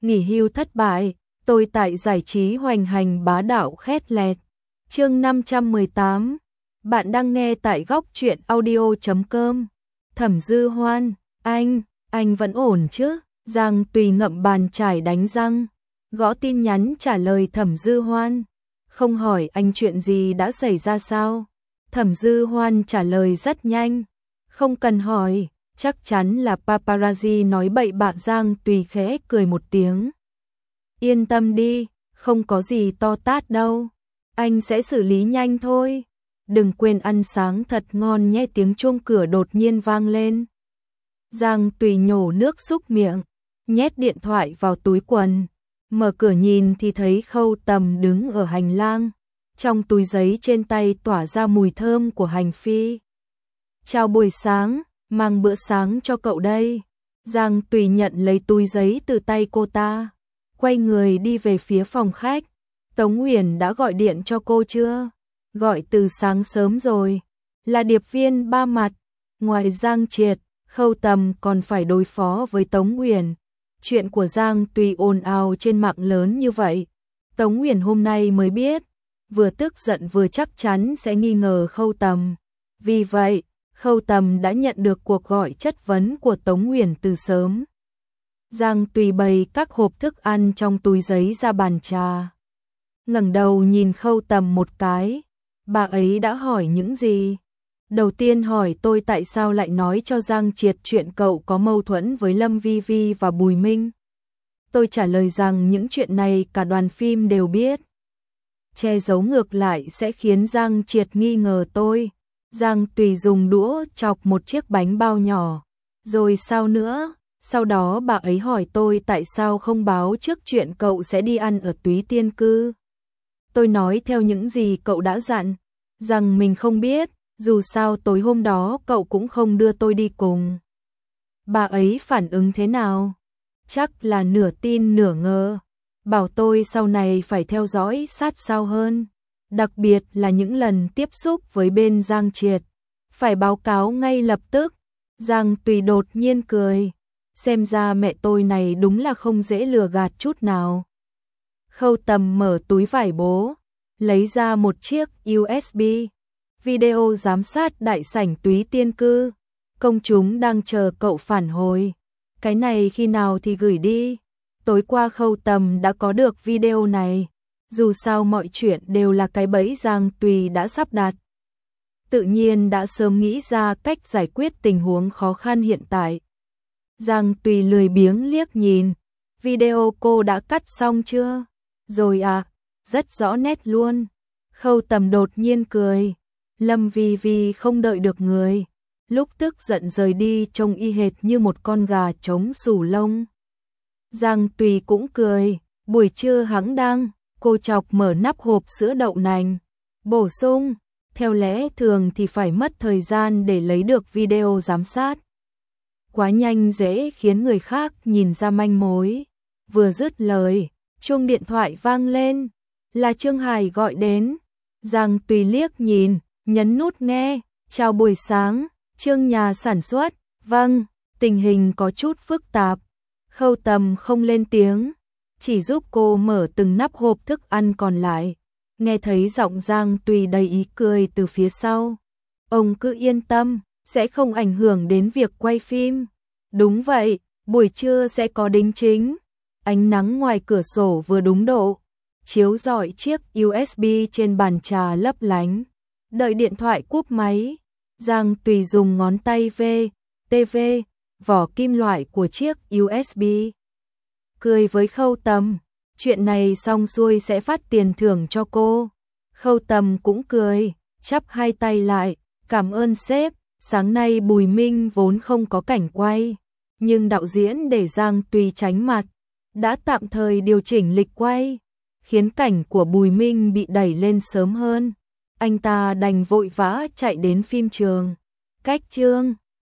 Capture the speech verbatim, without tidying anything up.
nghỉ hưu thất bại, tôi tại giải trí hoành hành bá đạo khét lẹt. Chương năm trăm mười tám. Bạn đang nghe tại góc truyện audio chấm com. Thẩm Dư Hoan, anh, anh vẫn ổn chứ? Giang Tùy ngậm bàn chải đánh răng, gõ tin nhắn trả lời Thẩm Dư Hoan. Không hỏi anh chuyện gì đã xảy ra sao? Thẩm Dư Hoan trả lời rất nhanh. Không cần hỏi, chắc chắn là paparazzi nói bậy bạ. Giang Tùy khẽ cười một tiếng. Yên tâm đi, không có gì to tát đâu. Anh sẽ xử lý nhanh thôi. Đừng quên ăn sáng thật ngon nhé. Tiếng chuông cửa đột nhiên vang lên. Giang Tùy nhổ nước súc miệng, nhét điện thoại vào túi quần. Mở cửa nhìn thì thấy Khâu Tầm đứng ở hành lang. Trong túi giấy trên tay tỏa ra mùi thơm của hành phi. Chào buổi sáng, mang bữa sáng cho cậu đây. Giang Tùy nhận lấy túi giấy từ tay cô ta. Quay người đi về phía phòng khách. Tống Uyển đã gọi điện cho cô chưa? Gọi từ sáng sớm rồi. Là điệp viên ba mặt. Ngoài Giang Triệt, Khâu Tầm còn phải đối phó với Tống Uyển. Chuyện của Giang Tùy ồn ào trên mạng lớn như vậy. Tống Uyển hôm nay mới biết. Vừa tức giận vừa chắc chắn sẽ nghi ngờ Khâu Tầm. Vì vậy, Khâu Tầm đã nhận được cuộc gọi chất vấn của Tống Uyển từ sớm. Giang Tùy bày các hộp thức ăn trong túi giấy ra bàn trà. Ngẩng đầu nhìn Khâu Tầm một cái. Bà ấy đã hỏi những gì? Đầu tiên hỏi tôi tại sao lại nói cho Giang Triệt chuyện cậu có mâu thuẫn với Lâm Vi Vi và Bùi Minh. Tôi trả lời rằng những chuyện này cả đoàn phim đều biết. Che giấu ngược lại sẽ khiến Giang Triệt nghi ngờ tôi. Giang Tùy dùng đũa chọc một chiếc bánh bao nhỏ. Rồi sao nữa? Sau đó bà ấy hỏi tôi tại sao không báo trước chuyện cậu sẽ đi ăn ở Túy Tiên Cư. Tôi nói theo những gì cậu đã dặn, rằng mình không biết, dù sao tối hôm đó cậu cũng không đưa tôi đi cùng. Bà ấy phản ứng thế nào? Chắc là nửa tin nửa ngờ. Bảo tôi sau này phải theo dõi sát sao hơn. Đặc biệt là những lần tiếp xúc với bên Giang Triệt. Phải báo cáo ngay lập tức. Giang Tùy đột nhiên cười. Xem ra mẹ tôi này đúng là không dễ lừa gạt chút nào. Khâu Tầm mở túi vải bố, lấy ra một chiếc u ét bê. Video giám sát đại sảnh Túy Tiên Cư. Công chúng đang chờ cậu phản hồi. Cái này khi nào thì gửi đi? Tối qua Khâu Tầm đã có được video này. Dù sao mọi chuyện đều là cái bẫy Giang Tùy đã sắp đặt. Tự nhiên đã sớm nghĩ ra cách giải quyết tình huống khó khăn hiện tại. Giang Tùy lười biếng liếc nhìn. Video cô đã cắt xong chưa? Rồi à, rất rõ nét luôn. Khâu Tầm đột nhiên cười. Lâm Vi Vi không đợi được người. Lúc tức giận rời đi trông y hệt như một con gà trống xù lông. Giang Tùy cũng cười. Buổi trưa hắn đang, cô chọc mở nắp hộp sữa đậu nành. Bổ sung, theo lẽ thường thì phải mất thời gian để lấy được video giám sát. Quá nhanh dễ khiến người khác nhìn ra manh mối. Vừa dứt lời, chuông điện thoại vang lên. Là Trương Hải gọi đến. Giang Tùy liếc nhìn, nhấn nút nghe. Chào buổi sáng, Trương nhà sản xuất. Vâng, tình hình có chút phức tạp. Khâu Tầm không lên tiếng, chỉ giúp cô mở từng nắp hộp thức ăn còn lại. Nghe thấy giọng Giang Tùy đầy ý cười từ phía sau. Ông cứ yên tâm, sẽ không ảnh hưởng đến việc quay phim. Đúng vậy, buổi trưa sẽ có đính chính. Ánh nắng ngoài cửa sổ vừa đúng độ, chiếu rọi chiếc u ét bê trên bàn trà lấp lánh. Đợi điện thoại cúp máy, Giang Tùy dùng ngón tay ve tê vê vỏ kim loại của chiếc u ét bê. Cười với Khâu Tầm, chuyện này xong xuôi sẽ phát tiền thưởng cho cô. Khâu Tầm cũng cười, chắp hai tay lại, cảm ơn sếp. Sáng nay Bùi Minh vốn không có cảnh quay, nhưng đạo diễn để Giang Tùy tránh mặt, đã tạm thời điều chỉnh lịch quay, khiến cảnh của Bùi Minh bị đẩy lên sớm hơn. Anh ta đành vội vã chạy đến phim trường. Cách chương